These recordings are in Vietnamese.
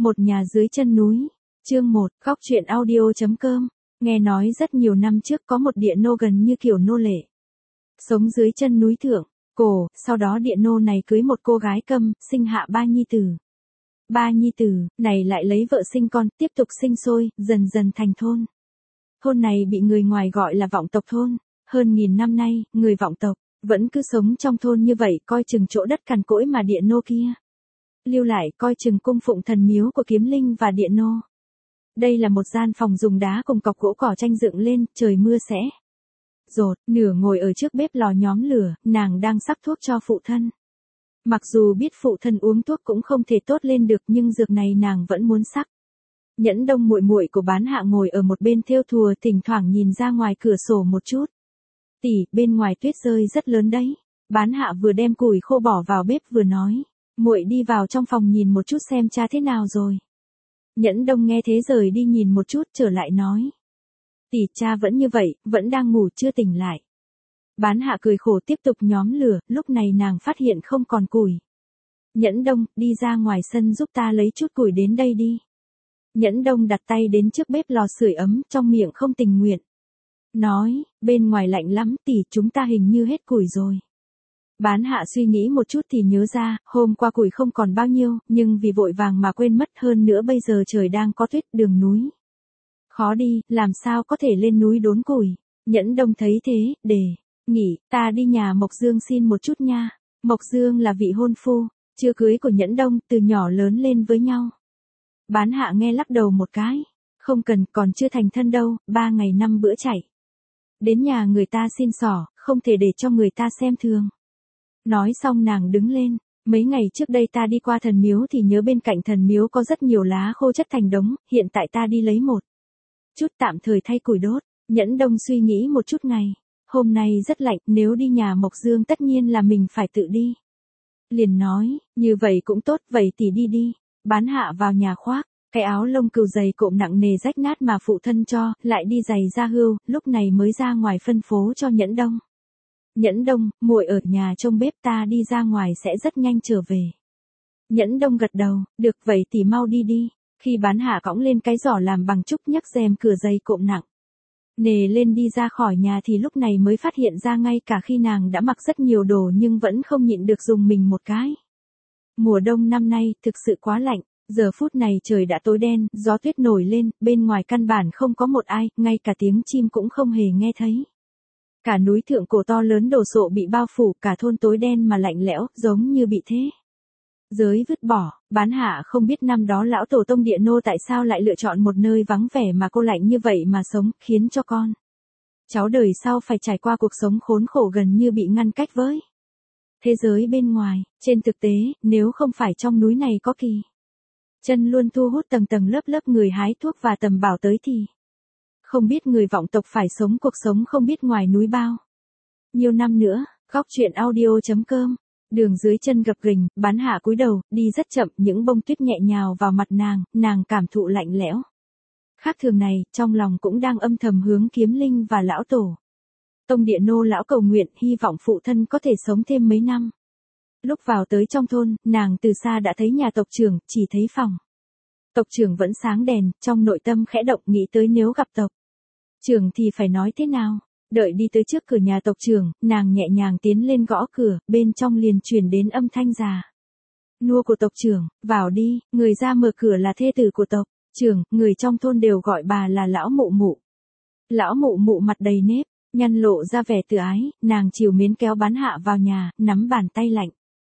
Một nhà dưới chân núi. Chương 1, Góc truyện audio.com. Nghe nói rất nhiều năm trước có một địa nô gần như kiểu nô lệ. Sống dưới chân núi thượng, cổ, sau đó địa nô này cưới một cô gái câm, sinh hạ 3 nhi tử. 3 nhi tử, này lại lấy vợ sinh con, tiếp tục sinh sôi, dần dần thành thôn. Thôn này bị người ngoài gọi là vọng tộc thôn. Hơn 1000 năm nay, người vọng tộc vẫn cứ sống trong thôn như vậy, coi chừng chỗ đất cằn cỗi mà địa nô kia lưu lại, coi chừng cung phụng thần miếu của kiếm linh và địa nô. Đây là một gian phòng dùng đá cùng cọc gỗ cỏ tranh dựng lên, trời mưa sẽ rột, nửa ngồi ở trước bếp lò nhóm lửa, nàng đang sắc thuốc cho phụ thân. Mặc dù biết phụ thân uống thuốc cũng không thể tốt lên được, nhưng dược này nàng vẫn muốn sắc. Nhẫn Đông muội muội của Bán Hạ ngồi ở một bên thêu thùa, thỉnh thoảng nhìn ra ngoài cửa sổ một chút. Tỷ, bên ngoài tuyết rơi rất lớn đấy. Bán Hạ vừa đem củi khô bỏ vào bếp vừa nói, muội đi vào trong phòng nhìn một chút xem cha thế nào rồi. Nhẫn Đông nghe thế rời đi nhìn một chút, trở lại nói, tỷ, cha vẫn như vậy, vẫn đang ngủ chưa tỉnh lại. Bán Hạ cười khổ tiếp tục nhóm lửa, lúc này nàng phát hiện không còn củi. Nhẫn Đông, đi ra ngoài sân giúp ta lấy chút củi đến đây đi. Nhẫn Đông đặt tay đến trước bếp lò sưởi ấm, trong miệng không tình nguyện nói, bên ngoài lạnh lắm tỷ, chúng ta hình như hết củi rồi. Bán Hạ suy nghĩ một chút thì nhớ ra, hôm qua củi không còn bao nhiêu, nhưng vì vội vàng mà quên mất, hơn nữa bây giờ trời đang có tuyết, đường núi khó đi, làm sao có thể lên núi đốn củi. Nhẫn Đông thấy thế, đề nghị, ta đi nhà Mộc Dương xin một chút nha. Mộc Dương là vị hôn phu chưa cưới của Nhẫn Đông, từ nhỏ lớn lên với nhau. Bán Hạ nghe lắc đầu một cái, không cần, còn chưa thành thân đâu, 3 ngày 5 bữa chạy đến nhà người ta xin xỏ, không thể để cho người ta xem thường. Nói xong nàng đứng lên, mấy ngày trước đây ta đi qua thần miếu thì nhớ bên cạnh thần miếu có rất nhiều lá khô chất thành đống, hiện tại ta đi lấy một chút tạm thời thay củi đốt. Nhẫn Đông suy nghĩ một chút ngày, hôm nay rất lạnh, nếu đi nhà Mộc Dương tất nhiên là mình phải tự đi. Liền nói, như vậy cũng tốt, vậy tỷ đi đi. Bán Hạ vào nhà khoác cái áo lông cừu dày cộm nặng nề rách nát mà phụ thân cho, lại đi giày da hươu, lúc này mới ra ngoài phân phố cho Nhẫn Đông. Nhẫn Đông, muội ở nhà trông bếp, ta đi ra ngoài sẽ rất nhanh trở về. Nhẫn Đông gật đầu, được vậy tỷ mau đi đi. Khi Bán Hạ cõng lên cái giỏ làm bằng trúc, nhấc rèm cửa dày cộm nặng nề lên đi ra khỏi nhà thì lúc này mới phát hiện ra ngay cả khi nàng đã mặc rất nhiều đồ nhưng vẫn không nhịn được dùng mình một cái. Mùa đông năm nay thực sự quá lạnh. Giờ phút này trời đã tối đen, gió tuyết nổi lên, bên ngoài căn bản không có một ai, ngay cả tiếng chim cũng không hề nghe thấy. Cả núi thượng cổ to lớn đồ sộ bị bao phủ, cả thôn tối đen mà lạnh lẽo, giống như bị thế giới vứt bỏ. Bán Hạ không biết năm đó lão tổ tông địa nô tại sao lại lựa chọn một nơi vắng vẻ mà cô lạnh như vậy mà sống, khiến cho con cháu đời sau phải trải qua cuộc sống khốn khổ gần như bị ngăn cách với thế giới bên ngoài. Trên thực tế, nếu không phải trong núi này có kỳ chân luôn thu hút tầng tầng lớp lớp người hái thuốc và tầm bảo tới thì không biết người vọng tộc phải sống cuộc sống không biết ngoài núi bao nhiều năm nữa. Góc truyện audio.com. Đường dưới chân gập ghềnh, Bán Hạ cúi đầu, đi rất chậm, những bông tuyết nhẹ nhào vào mặt nàng cảm thụ lạnh lẽo khác thường này, trong lòng cũng đang âm thầm hướng kiếm linh và lão tổ tông địa nô lão cầu nguyện, hy vọng phụ thân có thể sống thêm mấy năm. Lúc vào tới trong thôn, nàng từ xa đã thấy nhà tộc trưởng, chỉ thấy phòng tộc trưởng vẫn sáng đèn, trong nội tâm khẽ động, nghĩ tới nếu gặp tộc trưởng thì phải nói thế nào. Đợi đi tới trước cửa nhà tộc trưởng, nàng nhẹ nhàng tiến lên gõ cửa, bên trong liền truyền đến âm thanh già nua của tộc trưởng, vào đi. Người ra mở cửa là thê tử của tộc trưởng, người trong thôn đều gọi bà là lão mụ mụ. Lão mụ mụ mặt đầy nếp nhăn, lộ ra vẻ tự ái, nàng trìu mến kéo Bán Hạ vào nhà, nắm bàn tay lạnh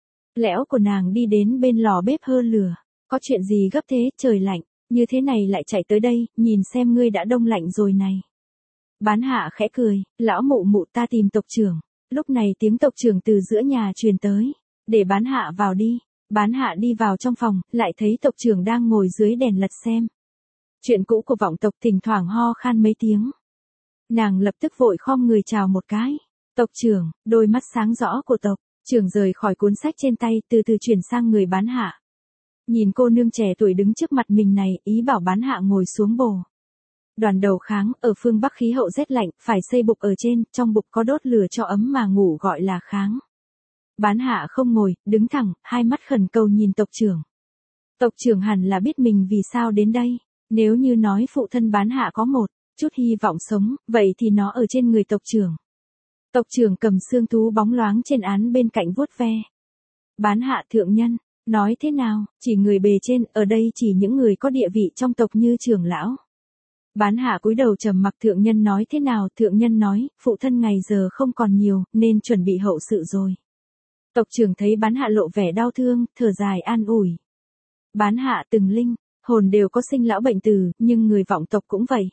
lẽo của nàng đi đến bên lò bếp hơ lửa. Có chuyện gì gấp thế, trời lạnh như thế này lại chạy tới đây, nhìn xem ngươi đã đông lạnh rồi này. Bán Hạ khẽ cười, lão mụ mụ, ta tìm tộc trưởng. Lúc này tiếng tộc trưởng từ giữa nhà truyền tới, để Bán Hạ vào đi. Bán Hạ đi vào trong phòng, lại thấy tộc trưởng đang ngồi dưới đèn lật xem chuyện cũ của vọng tộc, thỉnh thoảng ho khan mấy tiếng. Nàng lập tức vội khom người chào một cái. Tộc trưởng, đôi mắt sáng rõ của tộc trưởng rời khỏi cuốn sách trên tay, từ từ chuyển sang người Bán Hạ. Nhìn cô nương trẻ tuổi đứng trước mặt mình này, ý bảo Bán Hạ ngồi xuống bồ đoàn đầu kháng. Ở phương Bắc khí hậu rét lạnh, phải xây bục ở trên, trong bục có đốt lửa cho ấm mà ngủ, gọi là kháng. Bán Hạ không ngồi, đứng thẳng, hai mắt khẩn cầu nhìn tộc trưởng. Tộc trưởng hẳn là biết mình vì sao đến đây. Nếu như nói phụ thân bán hạ có một chút hy vọng sống, vậy thì nó ở trên người tộc trưởng. Tộc trưởng cầm xương thú bóng loáng trên án bên cạnh vuốt ve. Bán hạ thượng nhân, nói thế nào, chỉ người bề trên, ở đây chỉ những người có địa vị trong tộc như trưởng lão. Bán hạ cúi đầu trầm mặc. Thượng nhân nói thế nào? Thượng nhân nói, phụ thân ngày giờ không còn nhiều, nên chuẩn bị hậu sự rồi. Tộc trưởng thấy bán hạ lộ vẻ đau thương, thở dài an ủi. Bán hạ từng linh, hồn đều có sinh lão bệnh tử, nhưng người vọng tộc cũng vậy.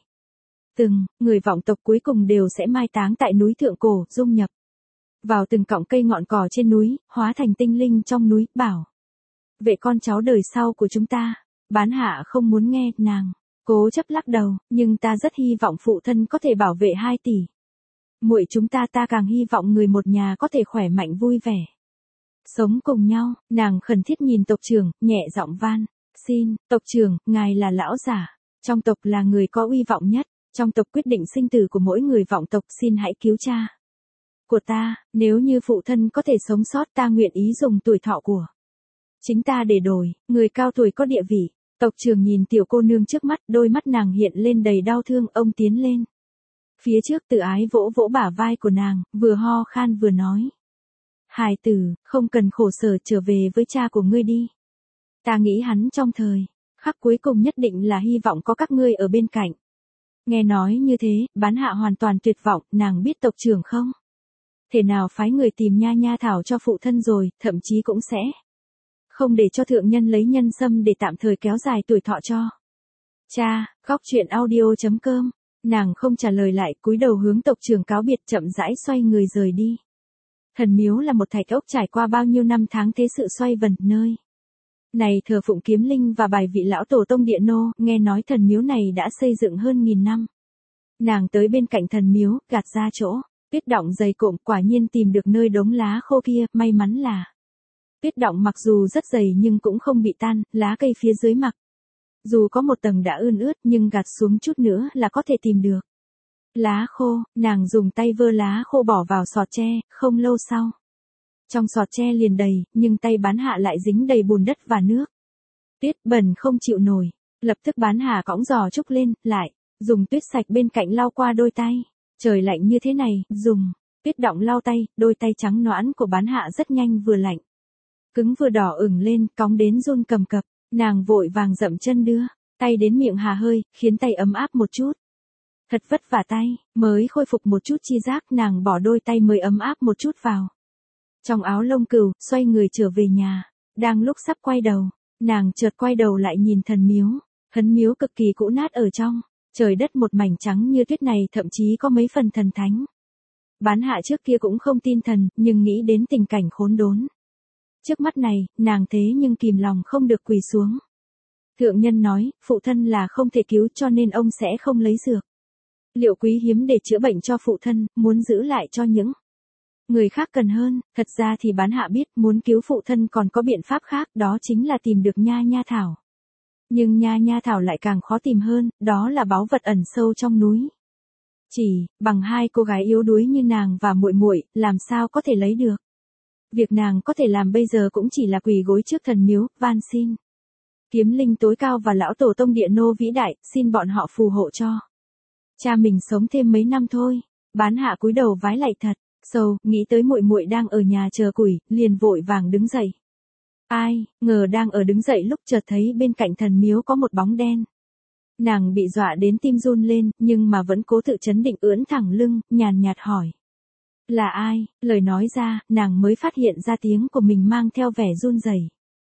Người vọng tộc cuối cùng đều sẽ mai táng tại núi Thượng Cổ, dung nhập vào từng cọng cây ngọn cỏ trên núi, hóa thành tinh linh trong núi, bảo vệ con cháu đời sau của chúng ta. Bán hạ không muốn nghe, nàng cố chấp lắc đầu, nhưng ta rất hy vọng phụ thân có thể bảo vệ 2 tỷ muội chúng ta. Ta càng hy vọng người một nhà có thể khỏe mạnh vui vẻ sống cùng nhau. Nàng khẩn thiết nhìn tộc trưởng, nhẹ giọng van xin, tộc trưởng, ngài là lão giả, trong tộc là người có uy vọng nhất, trong tộc quyết định sinh tử của mỗi người vọng tộc, xin hãy cứu cha của ta. Nếu như phụ thân có thể sống sót, ta nguyện ý dùng tuổi thọ của chính ta để đổi người cao tuổi có địa vị. Tộc trưởng nhìn tiểu cô nương trước mắt, đôi mắt nàng hiện lên đầy đau thương. Ông tiến lên phía trước, tự ái vỗ vỗ bả vai của nàng, vừa ho khan vừa nói. Hài tử, không cần khổ sở, trở về với cha của ngươi đi. Ta nghĩ hắn trong thời khắc cuối cùng nhất định là hy vọng có các ngươi ở bên cạnh. Nghe nói như thế, bán hạ hoàn toàn tuyệt vọng. Nàng biết tộc trưởng không thể nào phái người tìm nha nha thảo cho phụ thân rồi, thậm chí cũng sẽ không để cho thượng nhân lấy nhân sâm để tạm thời kéo dài tuổi thọ cho cha. Góc truyện audio.com. Nàng không trả lời lại, cúi đầu hướng tộc trưởng cáo biệt, chậm rãi xoay người rời đi. Thần miếu là một thạch ốc trải qua bao nhiêu năm tháng thế sự xoay vần, nơi này thờ phụng kiếm linh và bài vị lão tổ tông Địa Nô. Nghe nói thần miếu này đã xây dựng hơn 1000 năm. Nàng tới bên cạnh thần miếu, gạt ra chỗ tuyết đọng dày cộm, quả nhiên tìm được nơi đống lá khô kia. May mắn là tuyết đọng mặc dù rất dày nhưng cũng không bị tan, lá cây phía dưới mặc dù có một tầng đã ươn ướt, nhưng gạt xuống chút nữa là có thể tìm được lá khô. Nàng dùng tay vơ lá khô bỏ vào sọt tre, không lâu sau trong sọt tre liền đầy, nhưng tay bán hạ lại dính đầy bùn đất và nước. Tuyết bẩn không chịu nổi. Lập tức bán hạ cõng giò trúc lên, lại dùng tuyết sạch bên cạnh lau qua đôi tay. Trời lạnh như thế này, dùng tuyết đọng lau tay, đôi tay trắng nõn của bán hạ rất nhanh vừa lạnh cứng vừa đỏ ửng lên, cóng đến run cầm cập. Nàng vội vàng dậm chân đưa tay đến miệng hà hơi, khiến tay ấm áp một chút. Thật vất vả tay mới khôi phục một chút chi giác. Nàng bỏ đôi tay mới ấm áp một chút vào trong áo lông cừu, xoay người trở về nhà. Đang lúc sắp quay đầu, nàng chợt quay đầu lại nhìn thần miếu. Hấn miếu cực kỳ cũ nát, ở trong trời đất một mảnh trắng như tuyết này thậm chí có mấy phần thần thánh. Bán hạ trước kia cũng không tin thần, nhưng nghĩ đến tình cảnh khốn đốn trước mắt này, nàng thế nhưng kìm lòng không được quỳ xuống. Thượng nhân nói, phụ thân là không thể cứu, cho nên ông sẽ không lấy dược liệu quý hiếm để chữa bệnh cho phụ thân, muốn giữ lại cho những người khác cần hơn. Thật ra thì bán hạ biết, muốn cứu phụ thân còn có biện pháp khác, đó chính là tìm được nha nha thảo. Nhưng nha nha thảo lại càng khó tìm hơn, đó là báu vật ẩn sâu trong núi. Chỉ bằng 2 cô gái yếu đuối như nàng và muội muội, làm sao có thể lấy được. Việc nàng có thể làm bây giờ cũng chỉ là quỳ gối trước thần miếu, van xin kiếm linh tối cao và lão tổ tông Địa Nô vĩ đại, xin bọn họ phù hộ cho cha mình sống thêm mấy năm thôi. Bán hạ cúi đầu vái lạy thật sâu, nghĩ tới muội muội đang ở nhà chờ củi, liền vội vàng đứng dậy. Ai ngờ đang ở đứng dậy lúc chợt thấy bên cạnh thần miếu có một bóng đen. Nàng bị dọa đến tim run lên, nhưng mà vẫn cố tự trấn định, ưỡn thẳng lưng, nhàn nhạt hỏi. Là ai? Lời nói ra, nàng mới phát hiện ra tiếng của mình mang theo vẻ run rẩy.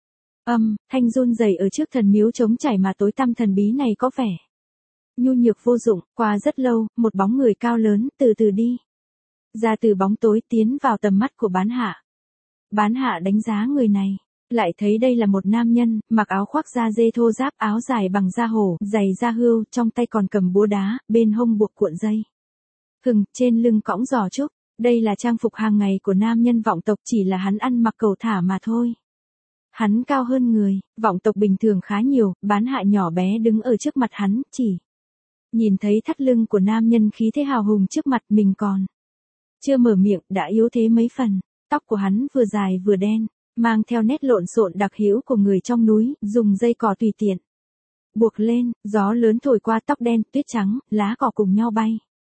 Thanh run rẩy ở trước thần miếu trống trải mà tối tăm thần bí này có vẻ nhu nhược vô dụng. Qua rất lâu, một bóng người cao lớn từ từ đi ra từ bóng tối, tiến vào tầm mắt của bán hạ. Bán hạ đánh giá người này, lại thấy đây là một nam nhân, mặc áo khoác da dê thô ráp, áo dài bằng da hổ, giày da hươu, trong tay còn cầm búa đá, bên hông buộc cuộn dây thừng, trên lưng cõng giò trúc. Đây là trang phục hàng ngày của nam nhân vọng tộc, chỉ là hắn ăn mặc cầu thả mà thôi. Hắn cao hơn người vọng tộc bình thường khá nhiều. Bán hạ nhỏ bé đứng ở trước mặt hắn, chỉ nhìn thấy thắt lưng của nam nhân khí thế hào hùng trước mặt mình, còn chưa mở miệng đã yếu thế mấy phần. Tóc của hắn vừa dài vừa đen, mang theo nét lộn xộn đặc hữu của người trong núi, dùng dây cỏ tùy tiện buộc lên, gió lớn thổi qua tóc đen, tuyết trắng, lá cỏ cùng nhau bay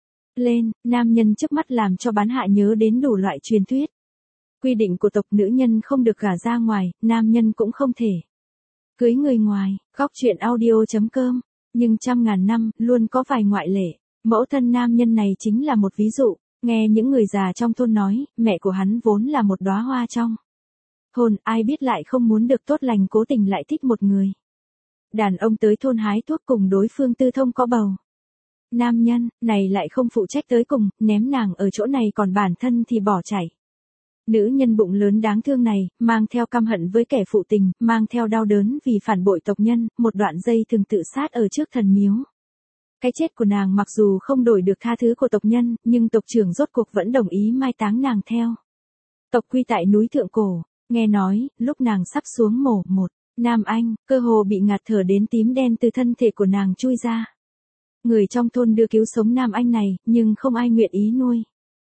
lên, nam nhân trước mắt làm cho bán hạ nhớ đến đủ loại truyền thuyết. Quy định của tộc nữ nhân không được gả ra ngoài, nam nhân cũng không thể cưới người ngoài, góc truyện audio.com, nhưng trăm ngàn năm, luôn có vài ngoại lệ. Mẫu thân nam nhân này chính là một ví dụ, nghe những người già trong thôn nói, mẹ của hắn vốn là một đóa hoa trong thôn, ai biết lại không muốn được tốt lành cố tình lại thích một người đàn ông tới thôn hái thuốc cùng đối phương tư thông có bầu. Nam nhân này lại không phụ trách tới cùng, ném nàng ở chỗ này còn bản thân thì bỏ chạy. Nữ nhân bụng lớn đáng thương này, mang theo căm hận với kẻ phụ tình, mang theo đau đớn vì phản bội tộc nhân, một đoạn dây thường tự sát ở trước thần miếu. Cái chết của nàng mặc dù không đổi được tha thứ của tộc nhân, nhưng tộc trưởng rốt cuộc vẫn đồng ý mai táng nàng theo tộc quy tại núi Thượng Cổ. Nghe nói, lúc nàng sắp xuống mổ một nam anh, cơ hồ bị ngạt thở đến tím đen từ thân thể của nàng chui ra. Người trong thôn đưa cứu sống nam anh này, nhưng không ai nguyện ý nuôi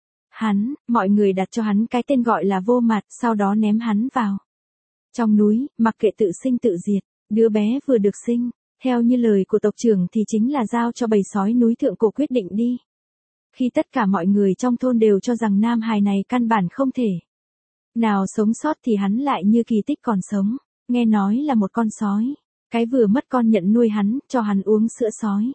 hắn, mọi người đặt cho hắn cái tên gọi là Vô Mặt, sau đó ném hắn vào trong núi, mặc kệ tự sinh tự diệt. Đứa bé vừa được sinh, theo như lời của tộc trưởng thì chính là giao cho bầy sói núi Thượng Cổ quyết định đi. Khi tất cả mọi người trong thôn đều cho rằng nam hài này căn bản không thể nào sống sót thì hắn lại như kỳ tích còn sống, nghe nói là một con sói cái vừa mất con nhận nuôi hắn, cho hắn uống sữa sói.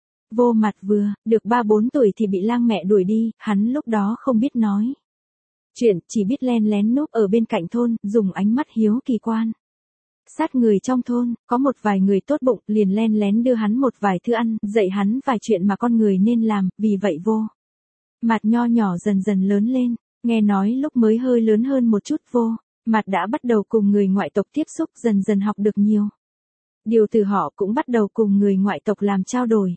Vô Mặt vừa được 3-4 tuổi thì bị lang mẹ đuổi đi, hắn lúc đó không biết nói chuyện, chỉ biết len lén núp ở bên cạnh thôn, dùng ánh mắt hiếu kỳ quan sát người trong thôn, có một vài người tốt bụng, liền len lén đưa hắn một vài thứ ăn, dạy hắn vài chuyện mà con người nên làm, vì vậy Vô Mặt nho nhỏ dần dần lớn lên, nghe nói lúc mới hơi lớn hơn một chút Vô Mặt đã bắt đầu cùng người ngoại tộc tiếp xúc, dần dần học được nhiều điều từ họ, cũng bắt đầu cùng người ngoại tộc làm trao đổi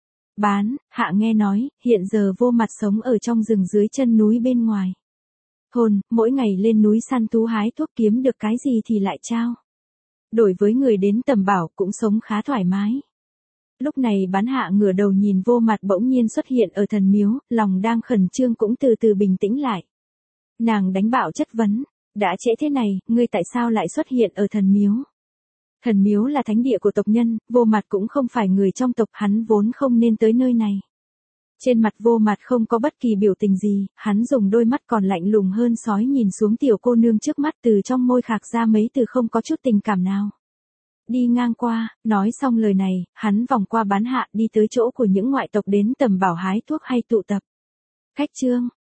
hạ nghe nói, hiện giờ Vô Mặt sống ở trong rừng dưới chân núi bên ngoài thôn, mỗi ngày lên núi săn thú hái thuốc, kiếm được cái gì thì lại trao đổi với người đến tầm bảo, cũng sống khá thoải mái. Lúc này bán hạ ngửa đầu nhìn Vô Mặt bỗng nhiên xuất hiện ở thần miếu, lòng đang khẩn trương cũng từ từ bình tĩnh lại. Nàng đánh bạo chất vấn, đã trễ thế này, ngươi tại sao lại xuất hiện ở thần miếu? Thần miếu là thánh địa của tộc nhân, Vô Mặt cũng không phải người trong tộc, hắn vốn không nên tới nơi này. Trên mặt Vô Mặt không có bất kỳ biểu tình gì, hắn dùng đôi mắt còn lạnh lùng hơn sói nhìn xuống tiểu cô nương trước mắt, từ trong môi khạc ra mấy từ không có chút tình cảm nào. Đi ngang qua, nói xong lời này, hắn vòng qua bán hạ đi tới chỗ của những ngoại tộc đến tầm bảo hái thuốc hay tụ tập. Khách trương,